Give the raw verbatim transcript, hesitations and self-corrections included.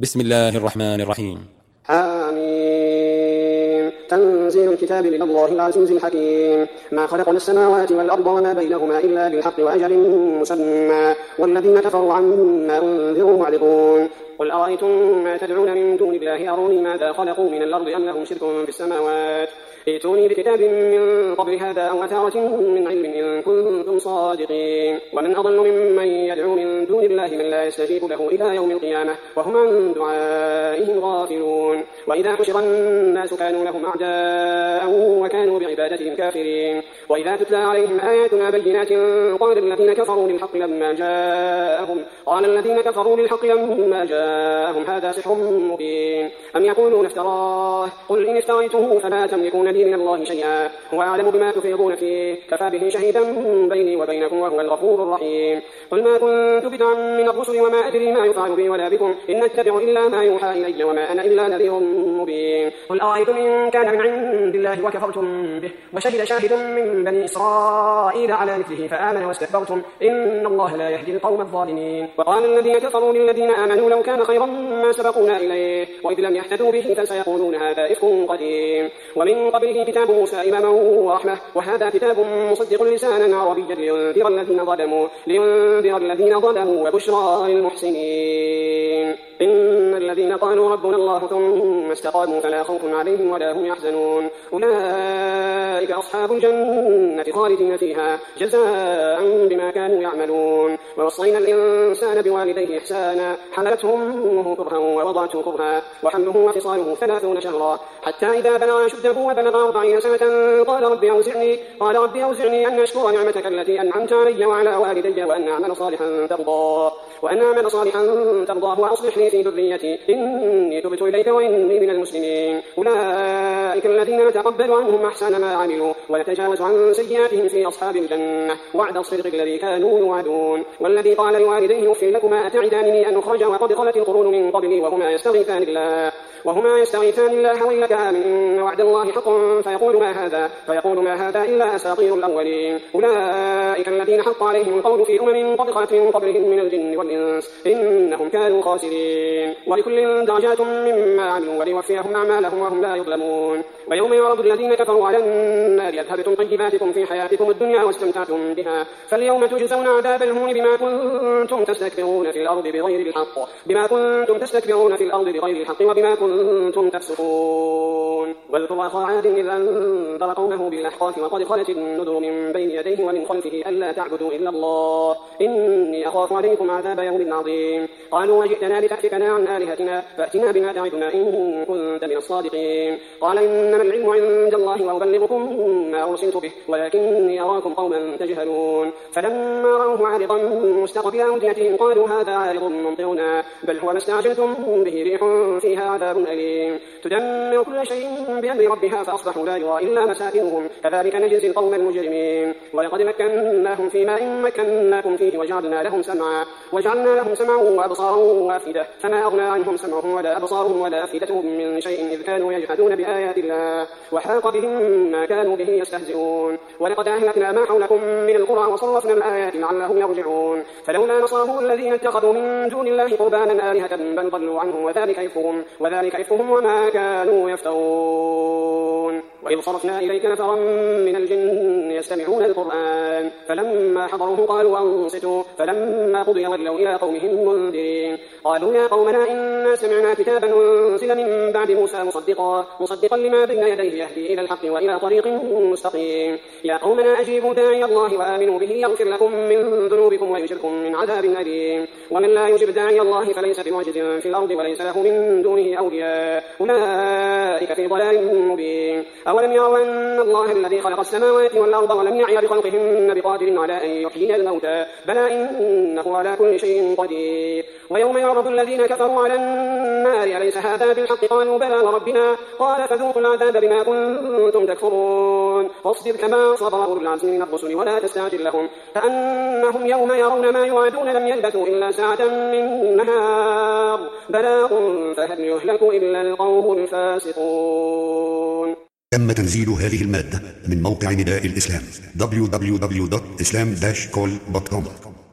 بسم الله الرحمن الرحيم. حميم. تنزيل الكتاب من الله العزيز الحكيم. ما خلقنا السماوات والأرض وما بينهما إلا بالحق وأجل مسمى والذين كفروا عما أنذروا معرضون. قل أرأيتم ما تدعون من دون الله أروني ماذا خلقوا من الأرض أم لهم شرك في السماوات ائتوني بكتاب من قبل هذا أو أثارة من علم إن كنتم صادقين. ومن أضل ممن يدعو من دون الله من لا يستجيب له إلى يوم القيامة وهم عن دعائهم غافلون. وإذا حشر الناس كانوا لهم أعداء وكانوا بعبادتهم كافرين. وإذا تتلى عليهم آياتنا بينات قال الذين كفروا للحق لما جاءهم قال الذين كفروا للحق لما جاءهم هذا سحر مبين أم يقولون افتراه قل إن افتريته فلا تملكون لي من الله شيئا هو أعلم بما تفيضون فيه كفى به شهيدا بيني وبينكم وهو الغفور الرحيم. قل ما كنت بدعا من الرسل وما أدري ما يفعل بي ولا بكم إن أتبع إلا ما يوحى إلي وما أنا إلا نذير مبين. قل أرأيتم إن كان من عند الله وكفرتم به وشهد شاهد من بني إسرائيل على مثله فآمن واستكبرتم إن الله لا يهدي القوم الظالمين. وقال الذين كفروا للذين آمنوا لو كان خيرا ما سبقونا إليه وإذ لم يهتدوا به فسيقولون هذا إفك قديم. ومن قبله كتاب موسى إماما ورحمة وهذا كتاب مصدق لسانا عربيا لينذر الذين ظلموا لينذر الذين ظلموا وبشرى للمحسنين. إن الذين قالوا ربنا الله ثم استقاموا فلا خوف عليهم ولا هم يحزنون أولئك أصحاب الجنة خالدين فيها جزاء بما كانوا يعملون. ووصينا الإنسان بوالديه إحسانا حملته أمه كرها ووضعته كرها وحمله وفصاله ثلاثون شهرا حتى إذا بلغ أشده وبلغ أربعين سنة قال رب أوزعني قال رب أوزعني أن أشكر نعمتك التي أنعمت علي وعلى والدي وأن أعمل صالحا ترضاه وأن أعمل صالحا ترضاه وأصلح لي في ذريتي إني تبت إليك وإني من المسلمين. أولئك الذين نتقبل عنهم أحسن ما عملوا ونتجاوز عن سيئاتهم في أصحاب الجنة وعد الصدق الذي كانوا يوعدون. والذي قال لوالديه أف لكما أتعدانني أن أخرج وقد خلت القرون من قبلي وهما يستغيثان الله وهما يستغيثان الله ويلك آمن إن وعد الله حق فيقول ما هذا فيقول ما هذا إلا أساطير الأولين. أولئك الذين حق عليهم القول في أمم قد خلت من قبلهم من الجن والإنس إنهم كانوا خاسرين. ولكل درجات مما عملوا وليوفيهم أعمالهم وهم لا يظلمون. ويوم يعرض الذين كفروا على النار أذهبتم طيباتكم في حياتكم الدنيا واستمتعتم بها فاليوم تجزون عذاب الهون بما كنتم تستكبرون في الأرض بغير الحق بما كنتم تستكبرون في الأرض بغير الحق وبما كنتم تفسقون. واذكر أخا عاد إذ أنذر قومه بالأحقاف وقد خلت النذر من بين يديه ومن خلفه ألا تعبدوا إلا الله إني أخاف عليكم عذاب يوم عظيم. قالوا وجئتنا لتأفكنا عن آلهتنا فأتنا بما تعدنا إن كنت من الصادقين. قال إنما العلم عند الله وأبلغكم ما أرسلت به ولكني أراكم قوما تجهلون. فلما رأوه عارضا مستقبل أوديتهم قالوا هذا عارض ممطرنا بل هو ما استعجلتم به ريح فيها عذاب أليم تدمر كل شيء بأمر ربها فأصبحوا لا يرى إلا مساكنهم كذلك نجزي القوم المجرمين. ولقد مكناهم في ماء مكناكم فيه وجعلنا لهم سمعا وجعلنا لهم سمعا وأبصارا وأفئدة فما أغنى عنهم سمعهم ولا أبصارهم ولا أفئدتهم من شيء إذ كانوا يجحدون بآيات الله وحاق بهم ما كانوا به يستهزئون. ولقد أهلكنا ما حولكم من القرى وصرفنا الآيات لعلهم يرجعون. فلولا نصره الذين اتخذوا من دون الله قربانا آلهة بل ضلوا عنه وذلك إفكهم وذلك إفكهم وما كانوا يفترون. وإذ صرفنا إليك نفرا من الجن يستمعون القرآن فلما حضروه قالوا أنصتوا فلما قضي ولوا إلى قومهم منذرين. قالوا يا قومنا إنا سمعنا كتابا أنزل من بعد موسى مصدقا مصدقا لما بين يديه يهدي إلى الحق وإلى طريق مستقيم. يا قومنا أجيبوا داعي الله وآمنوا به يغفر لكم من ذنوبكم ويجركم من عذاب أليم. ومن لا يجب داعي الله فليس بمعجز في الأرض وليس له من دونه أولياء أولئك في ضلال مبين. أولم يروا أن الله الذي خلق السماوات والأرض ولم يعي بخلقهن بقادر على أن يحيي الموتى بلى إنه على كل شيء قدير. ويوم يعرض الذين كفروا على النار أليس هذا بالحق قالوا بلى وربنا قال فذوقوا العذاب بما كنتم تكفرون. فاصبر كما صبر أولو العزم من الرسل ولا تستعجل لهم كأنهم يوم يرون ما يوعدون لم يلبثوا إلا ساعة من نهار بلاغ فهل يهلك إلا القوم الفاسقون. تم تنزيل هذه المادة من موقع نداء الإسلام دبليو دبليو دبليو دوت إسلام داش كول دوت كوم.